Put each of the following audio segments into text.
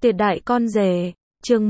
Tuyệt đại con rể, chương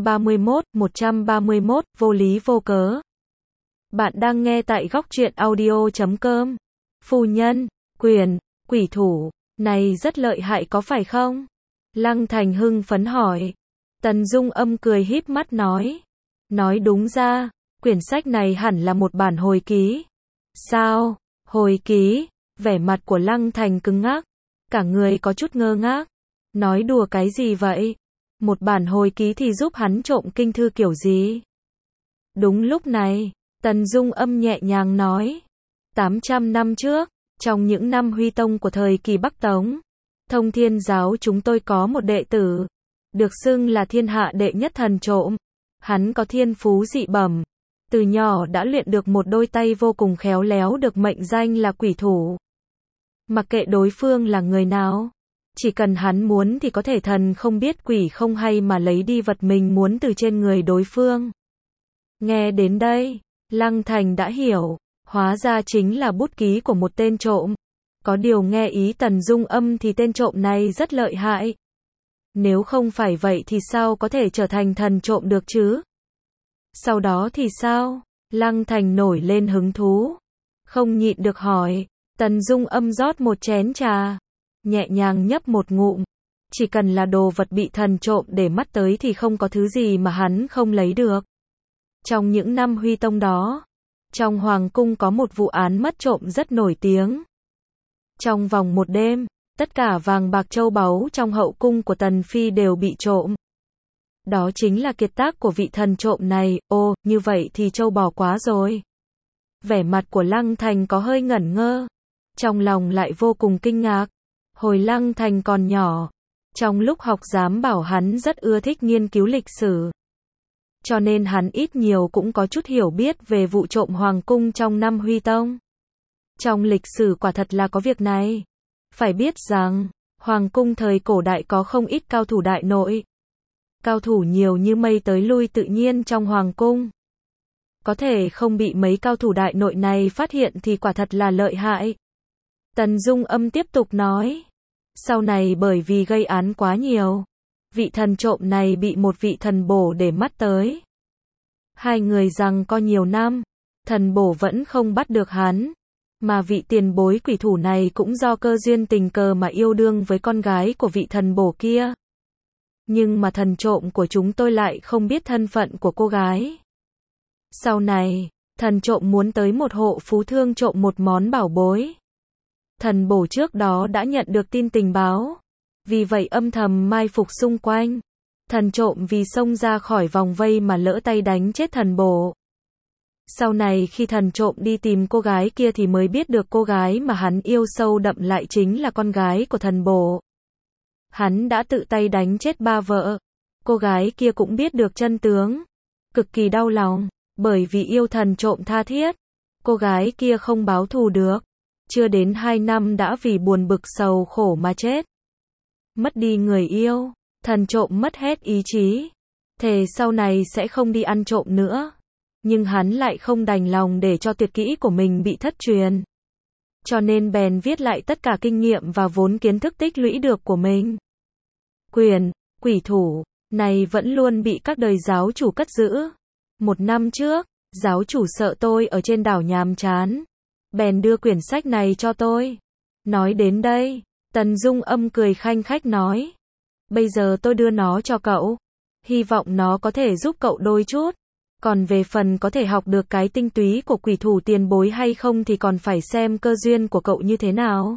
131, vô lý vô cớ. Bạn đang nghe tại góc truyện audio.com. Phu nhân, quyền, quỷ thủ, này rất lợi hại có phải không? Lăng Thành hưng phấn hỏi. Tần Dung Âm cười híp mắt nói. Nói đúng ra, quyển sách này hẳn là một bản hồi ký. Sao? Hồi ký? Vẻ mặt của Lăng Thành cứng ngắc, cả người có chút ngơ ngác. Nói đùa cái gì vậy? Một bản hồi ký thì giúp hắn trộm kinh thư kiểu gì? Đúng lúc này, Tần Dung Âm nhẹ nhàng nói. 800 năm trước, trong những năm huy tông của thời kỳ Bắc Tống, Thông Thiên giáo chúng tôi có một đệ tử, được xưng là thiên hạ đệ nhất thần trộm. Hắn có thiên phú dị bẩm, từ nhỏ đã luyện được một đôi tay vô cùng khéo léo, được mệnh danh là quỷ thủ. Mặc kệ đối phương là người nào, chỉ cần hắn muốn thì có thể thần không biết quỷ không hay mà lấy đi vật mình muốn từ trên người đối phương. Nghe đến đây, Lăng Thành đã hiểu, hóa ra chính là bút ký của một tên trộm. Có điều nghe ý Tần Dung Âm thì tên trộm này rất lợi hại. Nếu không phải vậy thì sao có thể trở thành thần trộm được chứ? Sau đó thì sao? Lăng Thành nổi lên hứng thú, không nhịn được hỏi. Tần Dung Âm rót một chén trà, nhẹ nhàng nhấp một ngụm. Chỉ cần là đồ vật bị thần trộm để mắt tới thì không có thứ gì mà hắn không lấy được. Trong những năm huy tông đó, trong hoàng cung có một vụ án mất trộm rất nổi tiếng. Trong vòng một đêm, tất cả vàng bạc châu báu trong hậu cung của Tần Phi đều bị trộm. Đó chính là kiệt tác của vị thần trộm này. Ô, như vậy thì châu bò quá rồi. Vẻ mặt của Lăng Thành có hơi ngẩn ngơ, trong lòng lại vô cùng kinh ngạc. Hồi Lăng Thành còn nhỏ, trong lúc học giám bảo hắn rất ưa thích nghiên cứu lịch sử. Cho nên hắn ít nhiều cũng có chút hiểu biết về vụ trộm hoàng cung trong năm huy tông. Trong lịch sử quả thật là có việc này. Phải biết rằng, hoàng cung thời cổ đại có không ít cao thủ đại nội. Cao thủ nhiều như mây tới lui tự nhiên trong hoàng cung. Có thể không bị mấy cao thủ đại nội này phát hiện thì quả thật là lợi hại. Tần Dung Âm tiếp tục nói. Sau này bởi vì gây án quá nhiều, vị thần trộm này bị một vị thần bổ để mắt tới. Hai người giằng co nhiều năm, thần bổ vẫn không bắt được hắn. Mà vị tiền bối quỷ thủ này cũng do cơ duyên tình cờ mà yêu đương với con gái của vị thần bổ kia. Nhưng mà thần trộm của chúng tôi lại không biết thân phận của cô gái. Sau này, thần trộm muốn tới một hộ phú thương trộm một món bảo bối. Thần bổ trước đó đã nhận được tin tình báo, vì vậy âm thầm mai phục xung quanh. Thần trộm vì xông ra khỏi vòng vây mà lỡ tay đánh chết thần bổ. Sau này khi thần trộm đi tìm cô gái kia thì mới biết được cô gái mà hắn yêu sâu đậm lại chính là con gái của thần bổ. Hắn đã tự tay đánh chết ba vợ. Cô gái kia cũng biết được chân tướng, cực kỳ đau lòng, bởi vì yêu thần trộm tha thiết. Cô gái kia không báo thù được, chưa đến 2 năm đã vì buồn bực sầu khổ mà chết. Mất đi người yêu, thần trộm mất hết ý chí, thề sau này sẽ không đi ăn trộm nữa. Nhưng hắn lại không đành lòng để cho tuyệt kỹ của mình bị thất truyền. Cho nên bèn viết lại tất cả kinh nghiệm và vốn kiến thức tích lũy được của mình. Quyền, quỷ thủ, này vẫn luôn bị các đời giáo chủ cất giữ. 1 năm trước, giáo chủ sợ tôi ở trên đảo nhàm chán, bèn đưa quyển sách này cho tôi. Nói đến đây, Tần Dung Âm cười khanh khách nói. Bây giờ tôi đưa nó cho cậu, hy vọng nó có thể giúp cậu đôi chút. Còn về phần có thể học được cái tinh túy của quỷ thủ tiền bối hay không thì còn phải xem cơ duyên của cậu như thế nào.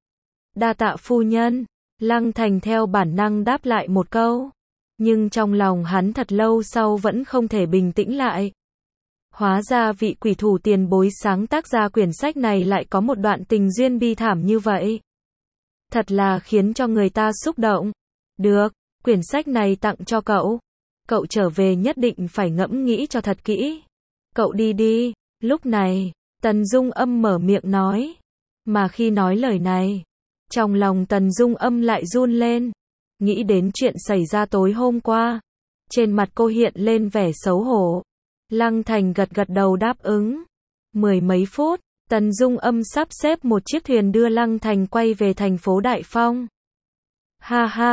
Đa tạ phu nhân. Lăng Thành theo bản năng đáp lại một câu. Nhưng trong lòng hắn thật lâu sau vẫn không thể bình tĩnh lại. Hóa ra vị quỷ thủ tiền bối sáng tác ra quyển sách này lại có một đoạn tình duyên bi thảm như vậy. Thật là khiến cho người ta xúc động. Được, quyển sách này tặng cho cậu. Cậu trở về nhất định phải ngẫm nghĩ cho thật kỹ. Cậu đi đi. Lúc này, Tần Dung Âm mở miệng nói. Mà khi nói lời này, trong lòng Tần Dung Âm lại run lên. Nghĩ đến chuyện xảy ra tối hôm qua, trên mặt cô hiện lên vẻ xấu hổ. Lăng Thành gật gật đầu đáp ứng. 10 mấy phút, Tần Dung Âm sắp xếp một chiếc thuyền đưa Lăng Thành quay về thành phố Đại Phong. Ha ha,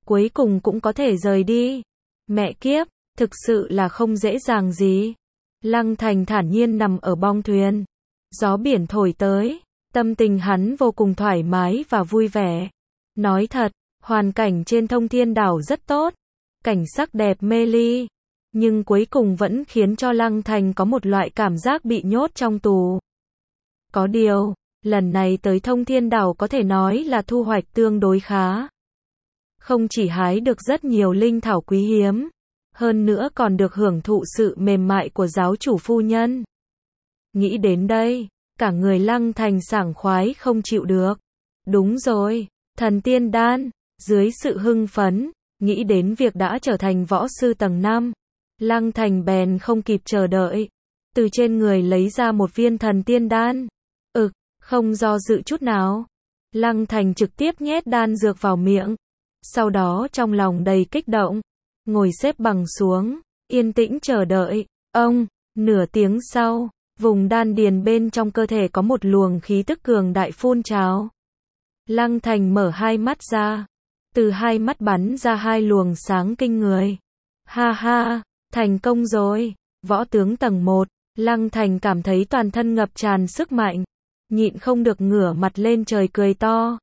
cuối cùng cũng có thể rời đi. Mẹ kiếp, thực sự là không dễ dàng gì. Lăng Thành thản nhiên nằm ở bong thuyền. Gió biển thổi tới, tâm tình hắn vô cùng thoải mái và vui vẻ. Nói thật, hoàn cảnh trên Thông Thiên đảo rất tốt, cảnh sắc đẹp mê ly, nhưng cuối cùng vẫn khiến cho Lăng Thành có một loại cảm giác bị nhốt trong tù. Có điều, lần này tới Thông Thiên đảo có thể nói là thu hoạch tương đối khá. Không chỉ hái được rất nhiều linh thảo quý hiếm, hơn nữa còn được hưởng thụ sự mềm mại của giáo chủ phu nhân. Nghĩ đến đây, cả người Lăng Thành sảng khoái không chịu được. Đúng rồi, thần tiên đan, dưới sự hưng phấn, nghĩ đến việc đã trở thành võ sư tầng 5, Lăng Thành bèn không kịp chờ đợi, từ trên người lấy ra một viên thần tiên đan. Không do dự chút nào, Lăng Thành trực tiếp nhét đan dược vào miệng, sau đó trong lòng đầy kích động, ngồi xếp bằng xuống, yên tĩnh chờ đợi. Nửa tiếng sau, vùng đan điền bên trong cơ thể có một luồng khí tức cường đại phun trào. Lăng Thành mở hai mắt ra, từ hai mắt bắn ra hai luồng sáng kinh người. Ha ha, thành công rồi. Võ tướng tầng 1, Lăng Thành cảm thấy toàn thân ngập tràn sức mạnh, nhịn không được ngửa mặt lên trời cười to.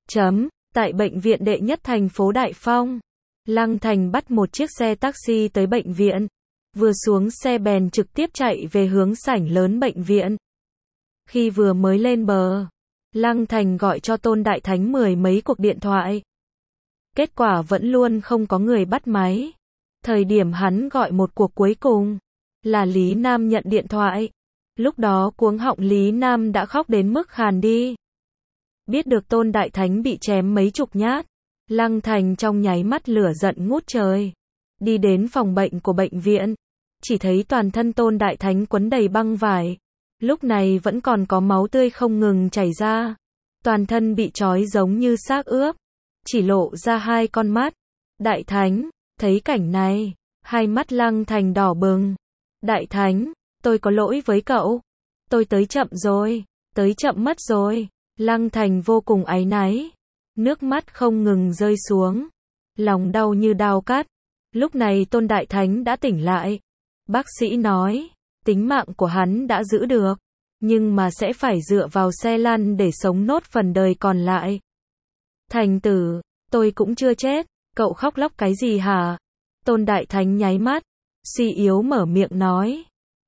Tại bệnh viện đệ nhất thành phố Đại Phong, Lăng Thành bắt một chiếc xe taxi tới bệnh viện. Vừa xuống xe bèn trực tiếp chạy về hướng sảnh lớn bệnh viện. Khi vừa mới lên bờ, Lăng Thành gọi cho Tôn Đại Thánh 10 mấy cuộc điện thoại. Kết quả vẫn luôn không có người bắt máy. Thời điểm hắn gọi một cuộc cuối cùng, là Lý Nam nhận điện thoại. Lúc đó cuống họng Lý Nam đã khóc đến mức khàn đi. Biết được Tôn Đại Thánh bị chém mấy chục nhát, Lăng Thành trong nháy mắt lửa giận ngút trời. Đi đến phòng bệnh của bệnh viện, chỉ thấy toàn thân Tôn Đại Thánh quấn đầy băng vải. Lúc này vẫn còn có máu tươi không ngừng chảy ra. Toàn thân bị trói giống như xác ướp, chỉ lộ ra hai con mắt. Đại Thánh, thấy cảnh này, hai mắt Lăng Thành đỏ bừng. Đại Thánh, tôi có lỗi với cậu. Tôi tới chậm rồi, tới chậm mất rồi. Lăng Thành vô cùng áy náy, nước mắt không ngừng rơi xuống, lòng đau như dao cắt. Lúc này Tôn Đại Thánh đã tỉnh lại. Bác sĩ nói, tính mạng của hắn đã giữ được, nhưng mà sẽ phải dựa vào xe lăn để sống nốt phần đời còn lại. Thành tử, tôi cũng chưa chết, cậu khóc lóc cái gì hả? Tôn Đại Thánh nháy mắt, suy yếu mở miệng nói.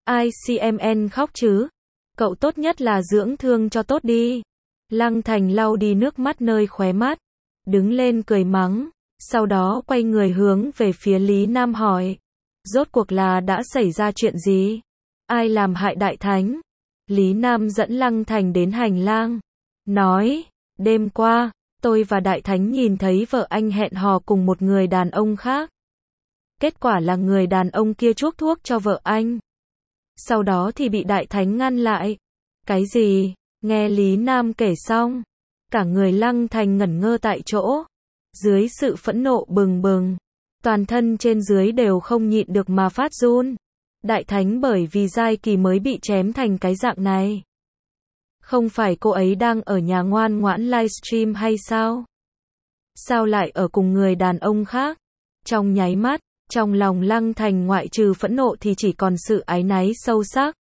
ICMN khóc chứ? Cậu tốt nhất là dưỡng thương cho tốt đi. Lăng Thành lau đi nước mắt nơi khóe mắt, đứng lên cười mắng, sau đó quay người hướng về phía Lý Nam hỏi. Rốt cuộc là đã xảy ra chuyện gì? Ai làm hại Đại Thánh? Lý Nam dẫn Lăng Thành đến hành lang, nói, đêm qua, tôi và Đại Thánh nhìn thấy vợ anh hẹn hò cùng một người đàn ông khác. Kết quả là người đàn ông kia chuốc thuốc cho vợ anh. Sau đó thì bị Đại Thánh ngăn lại. Cái gì? Nghe Lý Nam kể xong, cả người Lăng Thành ngẩn ngơ tại chỗ. Dưới sự phẫn nộ bừng bừng, toàn thân trên dưới đều không nhịn được mà phát run. Đại Thánh bởi vì Giai Kỳ mới bị chém thành cái dạng này. Không phải cô ấy đang ở nhà ngoan ngoãn livestream hay sao? Sao lại ở cùng người đàn ông khác? Trong nháy mắt, trong lòng Lăng Thành ngoại trừ phẫn nộ thì chỉ còn sự áy náy sâu sắc.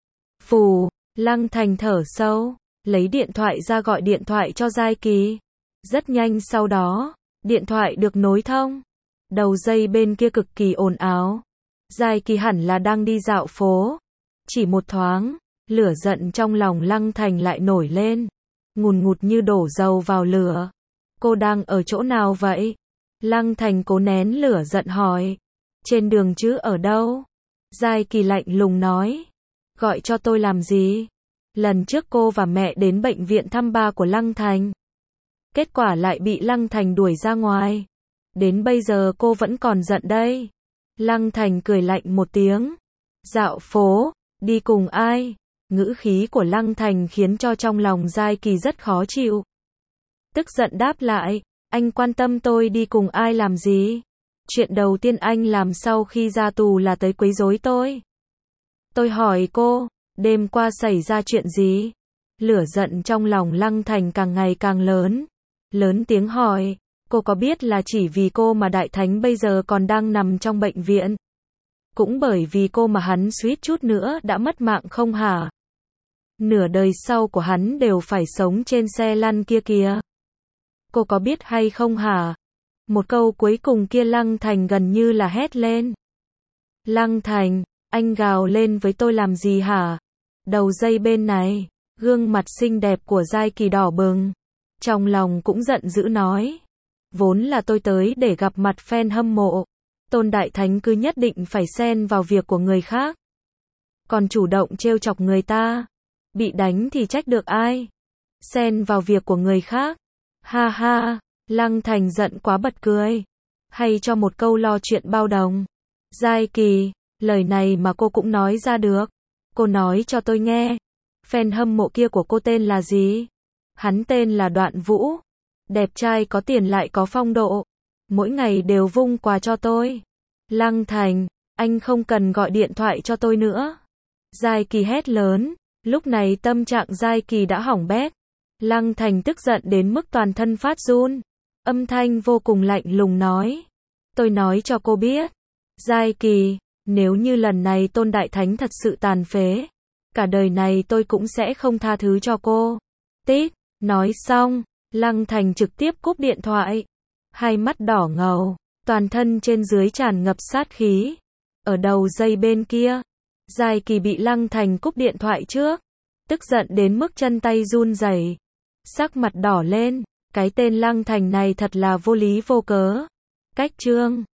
Phù, Lăng Thành thở sâu, lấy điện thoại ra gọi điện thoại cho Giai Kỳ. Rất nhanh sau đó, điện thoại được nối thông. Đầu dây bên kia cực kỳ ồn ào. Giai Kỳ hẳn là đang đi dạo phố. Chỉ một thoáng, lửa giận trong lòng Lăng Thành lại nổi lên, ngùn ngụt như đổ dầu vào lửa. Cô đang ở chỗ nào vậy? Lăng Thành cố nén lửa giận hỏi. Trên đường chứ ở đâu? Giai Kỳ lạnh lùng nói. Gọi cho tôi làm gì? Lần trước cô và mẹ đến bệnh viện thăm ba của Lăng Thành. Kết quả lại bị Lăng Thành đuổi ra ngoài. Đến bây giờ cô vẫn còn giận đây. Lăng Thành cười lạnh một tiếng. Dạo phố, đi cùng ai? Ngữ khí của Lăng Thành khiến cho trong lòng Giai Kỳ rất khó chịu. Tức giận đáp lại, anh quan tâm tôi đi cùng ai làm gì? Chuyện đầu tiên anh làm sau khi ra tù là tới quấy rối tôi. Tôi hỏi cô, đêm qua xảy ra chuyện gì? Lửa giận trong lòng Lăng Thành càng ngày càng lớn. Lớn tiếng hỏi, Cô có biết là chỉ vì cô mà Đại Thánh bây giờ còn đang nằm trong bệnh viện? Cũng bởi vì cô mà hắn suýt chút nữa đã mất mạng không hả? Nửa đời sau của hắn đều phải sống trên xe lăn kia kìa. Cô có biết hay không hả? Một câu cuối cùng kia Lăng Thành gần như là hét lên. Lăng Thành, anh gào lên với tôi làm gì hả? Đầu dây bên này, gương mặt xinh đẹp của Giai Kỳ đỏ bừng. Trong lòng cũng giận dữ nói. Vốn là tôi tới để gặp mặt fan hâm mộ. Tôn Đại Thánh cứ nhất định phải xen vào việc của người khác. Còn chủ động trêu chọc người ta. Bị đánh thì trách được ai? Xen vào việc của người khác. Ha ha, Lăng Thành giận quá bật cười. Hay cho một câu lo chuyện bao đồng. Giai Kỳ, lời này mà cô cũng nói ra được. Cô nói cho tôi nghe. Fan hâm mộ kia của cô tên là gì? Hắn tên là Đoạn Vũ. Đẹp trai có tiền lại có phong độ. Mỗi ngày đều vung quà cho tôi. Lăng Thành, anh không cần gọi điện thoại cho tôi nữa. Giai Kỳ hét lớn. Lúc này tâm trạng Giai Kỳ đã hỏng bét. Lăng Thành tức giận đến mức toàn thân phát run. Âm thanh vô cùng lạnh lùng nói. Tôi nói cho cô biết. Giai Kỳ, nếu như lần này Tôn Đại Thánh thật sự tàn phế, cả đời này tôi cũng sẽ không tha thứ cho cô. Tít, nói xong, Lăng Thành trực tiếp cúp điện thoại. Hai mắt đỏ ngầu, toàn thân trên dưới tràn ngập sát khí. Ở đầu dây bên kia, Giai Kỳ bị Lăng Thành cúp điện thoại trước. Tức giận đến mức chân tay run rẩy, sắc mặt đỏ lên. Cái tên Lăng Thành này thật là vô lý vô cớ. Cách chương